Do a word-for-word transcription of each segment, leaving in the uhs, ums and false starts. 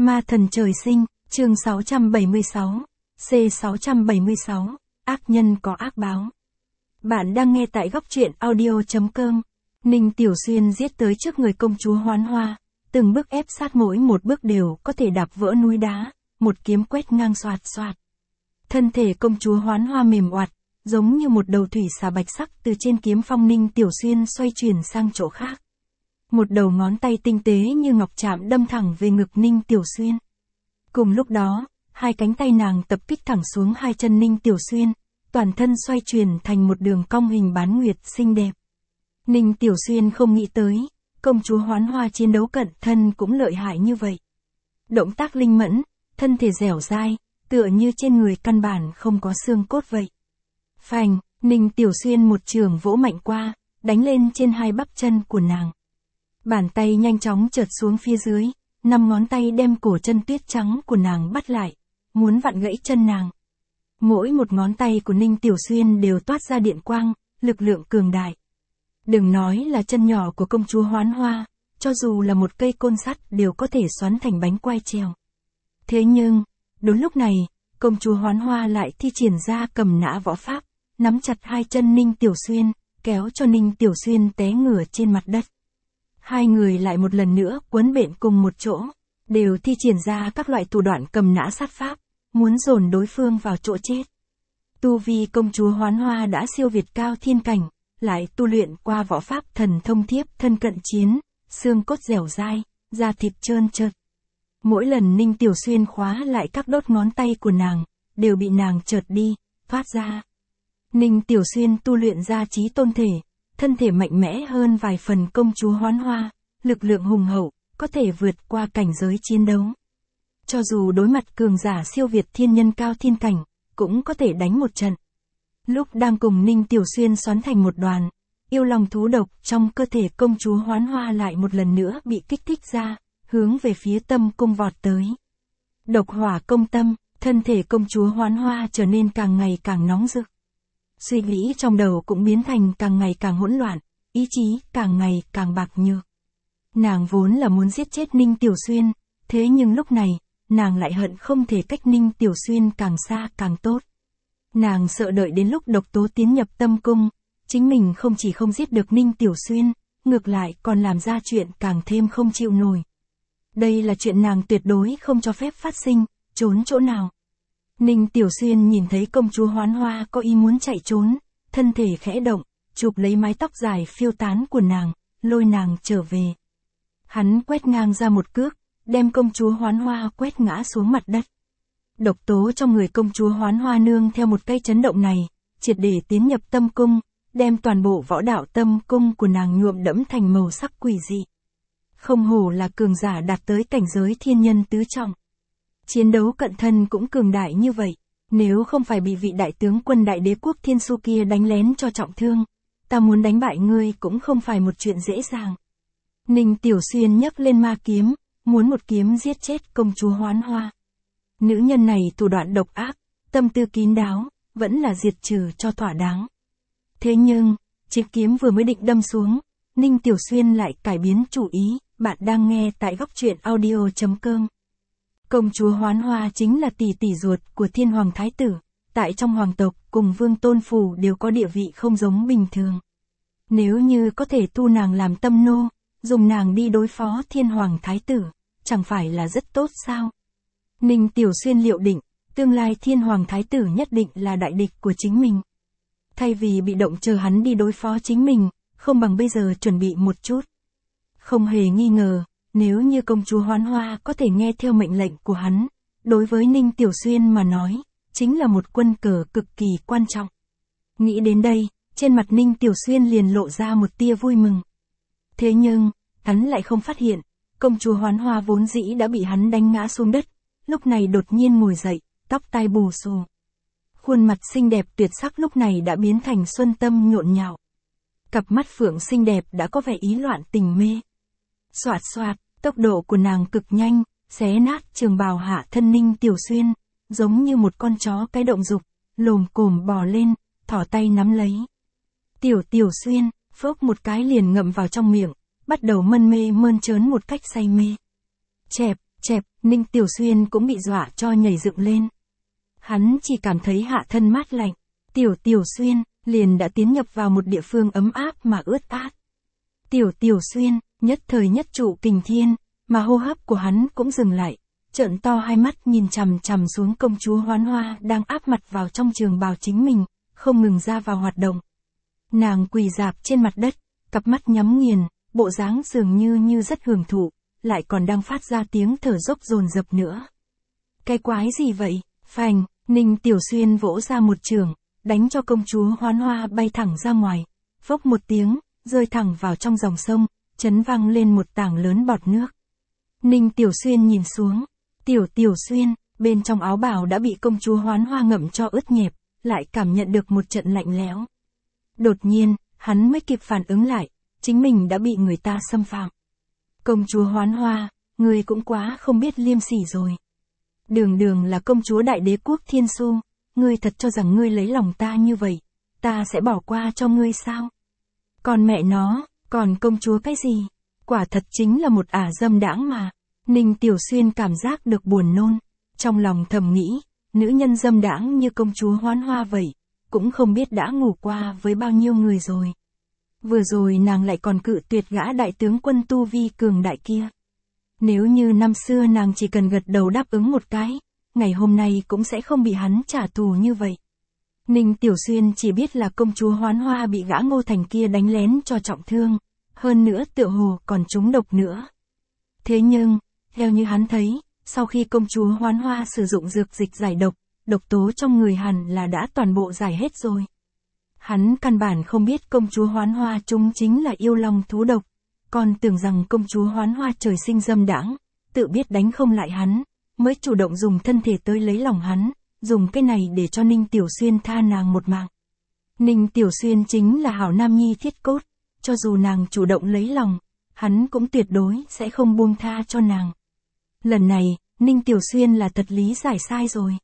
Ma thần trời sinh, chương sáu trăm bảy mươi sáu, C sáu trăm bảy mươi sáu, ác nhân có ác báo. Bạn đang nghe tại góc truyện audio.com. Ninh Tiểu Xuyên giết tới trước người công chúa Hoán Hoa, từng bước ép sát mỗi một bước đều có thể đạp vỡ núi đá, một kiếm quét ngang xoạt xoạt. Thân thể công chúa Hoán Hoa mềm oặt, giống như một đầu thủy xà bạch sắc từ trên kiếm phong Ninh Tiểu Xuyên xoay chuyển sang chỗ khác. Một đầu ngón tay tinh tế như ngọc chạm đâm thẳng về ngực Ninh Tiểu Xuyên. Cùng lúc đó, hai cánh tay nàng tập kích thẳng xuống hai chân Ninh Tiểu Xuyên, toàn thân xoay chuyển thành một đường cong hình bán nguyệt xinh đẹp. Ninh Tiểu Xuyên không nghĩ tới, công chúa Hoán Hoa chiến đấu cận thân cũng lợi hại như vậy. Động tác linh mẫn, thân thể dẻo dai, tựa như trên người căn bản không có xương cốt vậy. Phành, Ninh Tiểu Xuyên một trường vỗ mạnh qua, đánh lên trên hai bắp chân của nàng. Bàn tay nhanh chóng trượt xuống phía dưới, năm ngón tay đem cổ chân tuyết trắng của nàng bắt lại, muốn vặn gãy chân nàng. Mỗi một ngón tay của Ninh Tiểu Xuyên đều toát ra điện quang, lực lượng cường đại. Đừng nói là chân nhỏ của công chúa Hoán Hoa, cho dù là một cây côn sắt đều có thể xoắn thành bánh quai trèo. Thế nhưng, đúng lúc này, công chúa Hoán Hoa lại thi triển ra cầm nã võ pháp, nắm chặt hai chân Ninh Tiểu Xuyên, kéo cho Ninh Tiểu Xuyên té ngửa trên mặt đất. Hai người lại một lần nữa quấn bện cùng một chỗ, đều thi triển ra các loại thủ đoạn cầm nã sát pháp, muốn dồn đối phương vào chỗ chết. Tu vi công chúa Hoán Hoa đã siêu việt cao thiên cảnh, lại tu luyện qua võ pháp thần thông thiếp thân cận chiến, xương cốt dẻo dai, da thịt trơn trượt. Mỗi lần Ninh Tiểu Xuyên khóa lại các đốt ngón tay của nàng, đều bị nàng chợt đi, thoát ra. Ninh Tiểu Xuyên tu luyện ra trí tôn thể, thân thể mạnh mẽ hơn vài phần công chúa Hoán Hoa, lực lượng hùng hậu, có thể vượt qua cảnh giới chiến đấu. Cho dù đối mặt cường giả siêu việt thiên nhân cao thiên cảnh, cũng có thể đánh một trận. Lúc đang cùng Ninh Tiểu Xuyên xoắn thành một đoàn, yêu lòng thú độc trong cơ thể công chúa Hoán Hoa lại một lần nữa bị kích thích ra, hướng về phía tâm cung vọt tới. Độc hỏa công tâm, thân thể công chúa Hoán Hoa trở nên càng ngày càng nóng rực. Suy nghĩ trong đầu cũng biến thành càng ngày càng hỗn loạn, ý chí càng ngày càng bạc nhược. Nàng vốn là muốn giết chết Ninh Tiểu Xuyên, thế nhưng lúc này, nàng lại hận không thể cách Ninh Tiểu Xuyên càng xa càng tốt. Nàng sợ đợi đến lúc độc tố tiến nhập tâm cung, chính mình không chỉ không giết được Ninh Tiểu Xuyên, ngược lại còn làm ra chuyện càng thêm không chịu nổi. Đây là chuyện nàng tuyệt đối không cho phép phát sinh, trốn chỗ nào. Ninh Tiểu Xuyên nhìn thấy công chúa Hoán Hoa có ý muốn chạy trốn, thân thể khẽ động, chụp lấy mái tóc dài phiêu tán của nàng, lôi nàng trở về. Hắn quét ngang ra một cước, đem công chúa Hoán Hoa quét ngã xuống mặt đất. Độc tố trong người công chúa Hoán Hoa nương theo một cây chấn động này, triệt để tiến nhập tâm cung, đem toàn bộ võ đạo tâm cung của nàng nhuộm đẫm thành màu sắc quỷ dị. Không hổ là cường giả đạt tới cảnh giới thiên nhân tứ trọng. Chiến đấu cận thân cũng cường đại như vậy, nếu không phải bị vị đại tướng quân đại đế quốc Thiên Su kia đánh lén cho trọng thương, ta muốn đánh bại ngươi cũng không phải một chuyện dễ dàng. Ninh Tiểu Xuyên nhấc lên ma kiếm, muốn một kiếm giết chết công chúa Hoán Hoa. Nữ nhân này thủ đoạn độc ác, tâm tư kín đáo, vẫn là diệt trừ cho thỏa đáng. Thế nhưng, chiếc kiếm vừa mới định đâm xuống, Ninh Tiểu Xuyên lại cải biến chủ ý. Bạn đang nghe tại góc truyện audio.com. Công chúa Hoán Hoa chính là tỷ tỷ ruột của Thiên Hoàng Thái Tử, tại trong hoàng tộc cùng Vương Tôn Phủ đều có địa vị không giống bình thường. Nếu như có thể tu nàng làm tâm nô, dùng nàng đi đối phó Thiên Hoàng Thái Tử, chẳng phải là rất tốt sao? Ninh Tiểu Xuyên liệu định, tương lai Thiên Hoàng Thái Tử nhất định là đại địch của chính mình. Thay vì bị động chờ hắn đi đối phó chính mình, không bằng bây giờ chuẩn bị một chút. Không hề nghi ngờ, nếu như công chúa Hoán Hoa có thể nghe theo mệnh lệnh của hắn, đối với Ninh Tiểu Xuyên mà nói, chính là một quân cờ cực kỳ quan trọng. Nghĩ đến đây, trên mặt Ninh Tiểu Xuyên liền lộ ra một tia vui mừng. Thế nhưng, hắn lại không phát hiện, công chúa Hoán Hoa vốn dĩ đã bị hắn đánh ngã xuống đất, lúc này đột nhiên ngồi dậy, tóc tai bù xù. Khuôn mặt xinh đẹp tuyệt sắc lúc này đã biến thành xuân tâm nhộn nhạo. Cặp mắt phượng xinh đẹp đã có vẻ ý loạn tình mê. Xoạt xoạt, tốc độ của nàng cực nhanh, xé nát trường bào hạ thân Ninh Tiểu Xuyên, giống như một con chó cái động dục, lồm cồm bò lên, thỏ tay nắm lấy. Tiểu Tiểu Xuyên, phốc một cái liền ngậm vào trong miệng, bắt đầu mân mê mơn trớn một cách say mê. Chẹp, Chẹp, Ninh Tiểu Xuyên cũng bị dọa cho nhảy dựng lên. Hắn chỉ cảm thấy hạ thân mát lạnh. Tiểu Tiểu Xuyên, liền đã tiến nhập vào một địa phương ấm áp mà ướt át. Tiểu Tiểu Xuyên, nhất thời nhất trụ kình thiên, mà hô hấp của hắn cũng dừng lại, trợn to hai mắt nhìn chằm chằm xuống công chúa Hoán Hoa đang áp mặt vào trong trường bào chính mình, không ngừng ra vào hoạt động. Nàng quỳ rạp trên mặt đất, cặp mắt nhắm nghiền, bộ dáng dường như như rất hưởng thụ, lại còn đang phát ra tiếng thở dốc dồn dập nữa. Cái quái gì vậy? Phành, Ninh Tiểu Xuyên vỗ ra một trường, đánh cho công chúa Hoán Hoa bay thẳng ra ngoài, phốc một tiếng, rơi thẳng vào trong dòng sông, chấn vang lên một tảng lớn bọt nước. Ninh Tiểu Xuyên nhìn xuống, Tiểu Tiểu Xuyên, bên trong áo bào đã bị công chúa Hoán Hoa ngậm cho ướt nhẹp, lại cảm nhận được một trận lạnh lẽo. Đột nhiên, hắn mới kịp phản ứng lại, chính mình đã bị người ta xâm phạm. Công chúa Hoán Hoa, ngươi cũng quá không biết liêm sỉ rồi. Đường đường là công chúa đại đế quốc Thiên Su, ngươi thật cho rằng ngươi lấy lòng ta như vậy, ta sẽ bỏ qua cho ngươi sao? Còn mẹ nó, còn công chúa cái gì? Quả thật chính là một ả dâm đãng mà. Ninh Tiểu Xuyên cảm giác được buồn nôn, trong lòng thầm nghĩ, nữ nhân dâm đãng như công chúa Hoán Hoa vậy, cũng không biết đã ngủ qua với bao nhiêu người rồi. Vừa rồi nàng lại còn cự tuyệt gã đại tướng quân tu vi cường đại kia. Nếu như năm xưa nàng chỉ cần gật đầu đáp ứng một cái, ngày hôm nay cũng sẽ không bị hắn trả thù như vậy. Ninh Tiểu Xuyên chỉ biết là công chúa Hoán Hoa bị gã Ngô Thành kia đánh lén cho trọng thương, hơn nữa tựa hồ còn trúng độc nữa. Thế nhưng, theo như hắn thấy, sau khi công chúa Hoán Hoa sử dụng dược dịch giải độc, độc tố trong người hẳn là đã toàn bộ giải hết rồi. Hắn căn bản không biết công chúa Hoán Hoa chúng chính là yêu long thú độc, còn tưởng rằng công chúa Hoán Hoa trời sinh dâm đãng, tự biết đánh không lại hắn, mới chủ động dùng thân thể tới lấy lòng hắn, dùng cái này để cho Ninh Tiểu Xuyên tha nàng một mạng. Ninh Tiểu Xuyên chính là hảo nam nhi thiết cốt, cho dù nàng chủ động lấy lòng, hắn cũng tuyệt đối sẽ không buông tha cho nàng. Lần này, Ninh Tiểu Xuyên là thật lý giải sai rồi.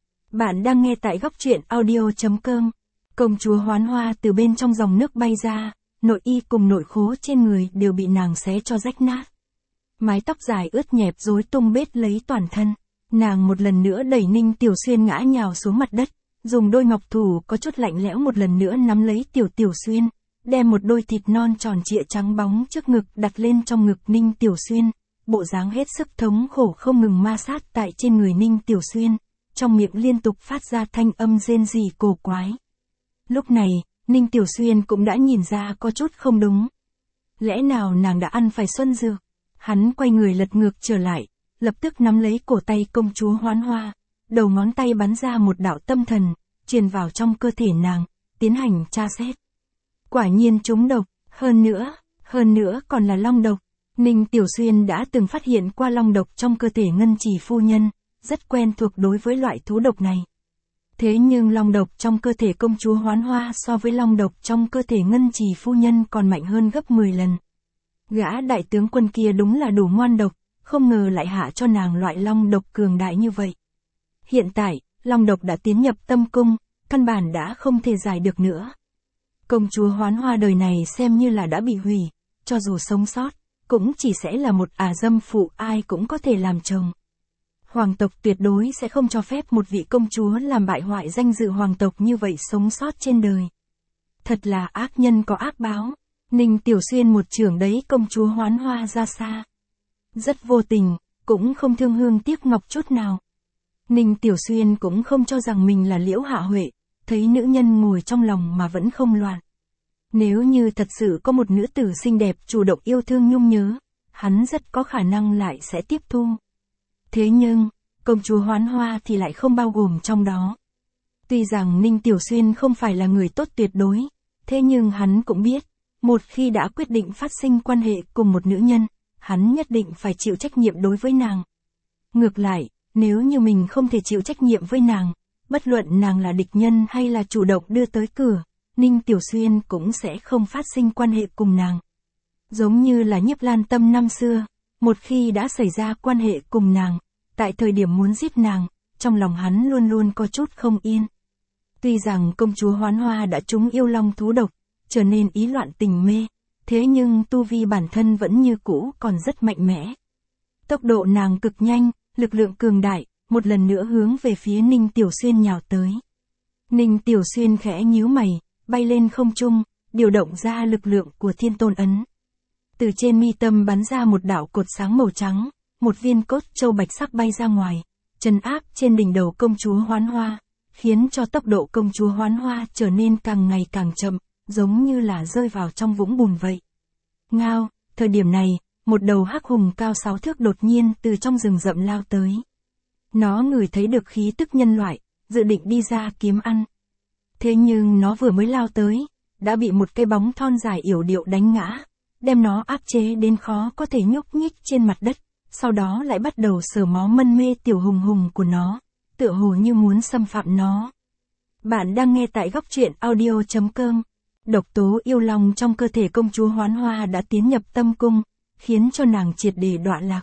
Bạn đang nghe tại góc truyện audio chấm com. Công chúa Hoán Hoa từ bên trong dòng nước bay ra, nội y cùng nội khố trên người đều bị nàng xé cho rách nát. Mái tóc dài ướt nhẹp rối tung bết lấy toàn thân. Nàng một lần nữa đẩy Ninh Tiểu Xuyên ngã nhào xuống mặt đất, dùng đôi ngọc thủ có chút lạnh lẽo một lần nữa nắm lấy Tiểu Tiểu Xuyên, đem một đôi thịt non tròn trịa trắng bóng trước ngực đặt lên trong ngực Ninh Tiểu Xuyên, bộ dáng hết sức thống khổ không ngừng ma sát tại trên người Ninh Tiểu Xuyên, trong miệng liên tục phát ra thanh âm rên rỉ cổ quái. Lúc này, Ninh Tiểu Xuyên cũng đã nhìn ra có chút không đúng. Lẽ nào nàng đã ăn phải xuân dược? Hắn quay người lật ngược trở lại, lập tức nắm lấy cổ tay công chúa Hoán Hoa, đầu ngón tay bắn ra một đạo tâm thần, truyền vào trong cơ thể nàng, tiến hành tra xét. Quả nhiên trúng độc, hơn nữa, hơn nữa còn là long độc. Ninh Tiểu Xuyên đã từng phát hiện qua long độc trong cơ thể Ngân Chỉ phu nhân, rất quen thuộc đối với loại thú độc này. Thế nhưng long độc trong cơ thể công chúa Hoán Hoa so với long độc trong cơ thể Ngân Chỉ phu nhân còn mạnh hơn gấp mười lần. Gã đại tướng quân kia đúng là đủ ngoan độc, không ngờ lại hạ cho nàng loại long độc cường đại như vậy. Hiện tại, long độc đã tiến nhập tâm cung, căn bản đã không thể giải được nữa. Công chúa Hoán Hoa đời này xem như là đã bị hủy, cho dù sống sót, cũng chỉ sẽ là một ả dâm phụ ai cũng có thể làm chồng. Hoàng tộc tuyệt đối sẽ không cho phép một vị công chúa làm bại hoại danh dự hoàng tộc như vậy sống sót trên đời. Thật là ác nhân có ác báo. Ninh Tiểu Xuyên một chưởng đấy công chúa Hoán Hoa ra xa. Rất vô tình, cũng không thương hương tiếc ngọc chút nào. Ninh Tiểu Xuyên cũng không cho rằng mình là Liễu Hạ Huệ, thấy nữ nhân ngồi trong lòng mà vẫn không loạn. Nếu như thật sự có một nữ tử xinh đẹp chủ động yêu thương nhung nhớ, hắn rất có khả năng lại sẽ tiếp thu. Thế nhưng, công chúa Hoán Hoa thì lại không bao gồm trong đó. Tuy rằng Ninh Tiểu Xuyên không phải là người tốt tuyệt đối, thế nhưng hắn cũng biết, một khi đã quyết định phát sinh quan hệ cùng một nữ nhân, hắn nhất định phải chịu trách nhiệm đối với nàng. Ngược lại, nếu như mình không thể chịu trách nhiệm với nàng, bất luận nàng là địch nhân hay là chủ động đưa tới cửa, Ninh Tiểu Xuyên cũng sẽ không phát sinh quan hệ cùng nàng. Giống như là Nhiếp Lan Tâm năm xưa, một khi đã xảy ra quan hệ cùng nàng, tại thời điểm muốn giết nàng, trong lòng hắn luôn luôn có chút không yên. Tuy rằng công chúa Hoán Hoa đã trúng yêu long thú độc, trở nên ý loạn tình mê, thế nhưng tu vi bản thân vẫn như cũ còn rất mạnh mẽ. Tốc độ nàng cực nhanh, lực lượng cường đại, một lần nữa hướng về phía Ninh Tiểu Xuyên nhào tới. Ninh Tiểu Xuyên khẽ nhíu mày, bay lên không trung, điều động ra lực lượng của Thiên Tôn ấn. Từ trên mi tâm bắn ra một đạo cột sáng màu trắng, một viên cốt châu bạch sắc bay ra ngoài, trấn áp trên đỉnh đầu công chúa Hoán Hoa, khiến cho tốc độ công chúa Hoán Hoa trở nên càng ngày càng chậm, giống như là rơi vào trong vũng bùn vậy. Ngao, thời điểm này, một đầu hắc hùng cao sáu thước đột nhiên từ trong rừng rậm lao tới. Nó ngửi thấy được khí tức nhân loại, dự định đi ra kiếm ăn. Thế nhưng nó vừa mới lao tới, đã bị một cây bóng thon dài yểu điệu đánh ngã, đem nó áp chế đến khó có thể nhúc nhích trên mặt đất, sau đó lại bắt đầu sờ mó mân mê tiểu hùng hùng của nó, tựa hồ như muốn xâm phạm nó. Bạn đang nghe tại góc truyện audio chấm com. Độc tố yêu long trong cơ thể công chúa Hoán Hoa đã tiến nhập tâm cung, khiến cho nàng triệt để đọa lạc.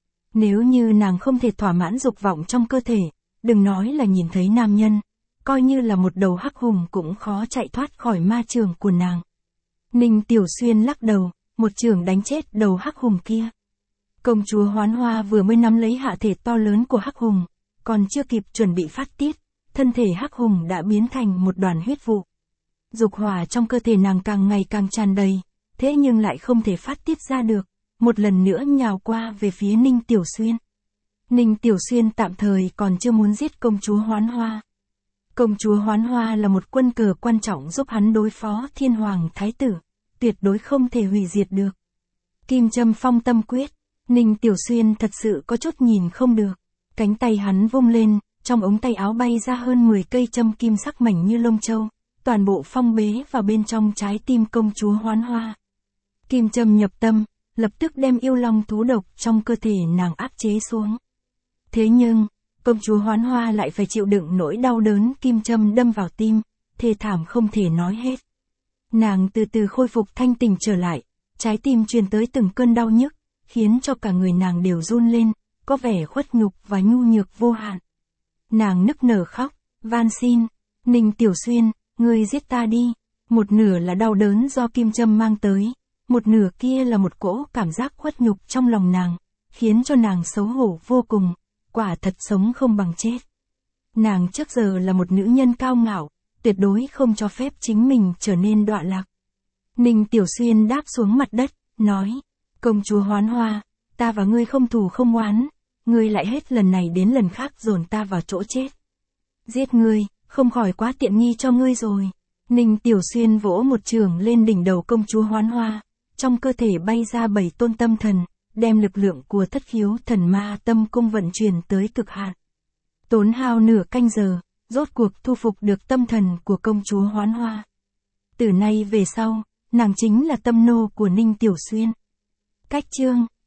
Nếu như nàng không thể thỏa mãn dục vọng trong cơ thể, đừng nói là nhìn thấy nam nhân, coi như là một đầu hắc hùng cũng khó chạy thoát khỏi ma trường của nàng. Ninh Tiểu Xuyên lắc đầu, một chưởng đánh chết đầu hắc hùng kia. Công chúa Hoán Hoa vừa mới nắm lấy hạ thể to lớn của hắc hùng, còn chưa kịp chuẩn bị phát tiết, thân thể hắc hùng đã biến thành một đoàn huyết vụ. Dục hỏa trong cơ thể nàng càng ngày càng tràn đầy, thế nhưng lại không thể phát tiết ra được, một lần nữa nhào qua về phía Ninh Tiểu Xuyên. Ninh Tiểu Xuyên tạm thời còn chưa muốn giết công chúa Hoán Hoa. Công chúa Hoán Hoa là một quân cờ quan trọng giúp hắn đối phó Thiên Hoàng Thái Tử, tuyệt đối không thể hủy diệt được. Kim châm phong tâm quyết, Ninh Tiểu Xuyên thật sự có chút nhìn không được. Cánh tay hắn vung lên, trong ống tay áo bay ra hơn mười cây châm kim sắc mảnh như lông châu, toàn bộ phong bế vào bên trong trái tim công chúa Hoán Hoa. Kim châm nhập tâm, lập tức đem yêu long thú độc trong cơ thể nàng áp chế xuống. Thế nhưng, công chúa Hoán Hoa lại phải chịu đựng nỗi đau đớn kim châm đâm vào tim, thê thảm không thể nói hết. Nàng từ từ khôi phục thanh tỉnh trở lại, trái tim truyền tới từng cơn đau nhức, khiến cho cả người nàng đều run lên, có vẻ khuất nhục và nhu nhược vô hạn. Nàng nức nở khóc, van xin, Ninh Tiểu Xuyên, ngươi giết ta đi. Một nửa là đau đớn do kim châm mang tới, một nửa kia là một cỗ cảm giác khuất nhục trong lòng nàng, khiến cho nàng xấu hổ vô cùng, quả thật sống không bằng chết. Nàng trước giờ là một nữ nhân cao ngạo, tuyệt đối không cho phép chính mình trở nên đọa lạc. Ninh Tiểu Xuyên đáp xuống mặt đất, nói, công chúa Hoán Hoa, ta và ngươi không thù không oán, ngươi lại hết lần này đến lần khác dồn ta vào chỗ chết. Giết ngươi, không khỏi quá tiện nghi cho ngươi rồi. Ninh Tiểu Xuyên vỗ một chưởng lên đỉnh đầu công chúa Hoán Hoa, trong cơ thể bay ra bảy tôn tâm thần, đem lực lượng của thất khiếu thần ma tâm cung vận chuyển tới cực hạn. Tốn hao nửa canh giờ, rốt cuộc thu phục được tâm thần của công chúa Hoán Hoa. Từ nay về sau, nàng chính là tâm nô của Ninh Tiểu Xuyên. Cách chương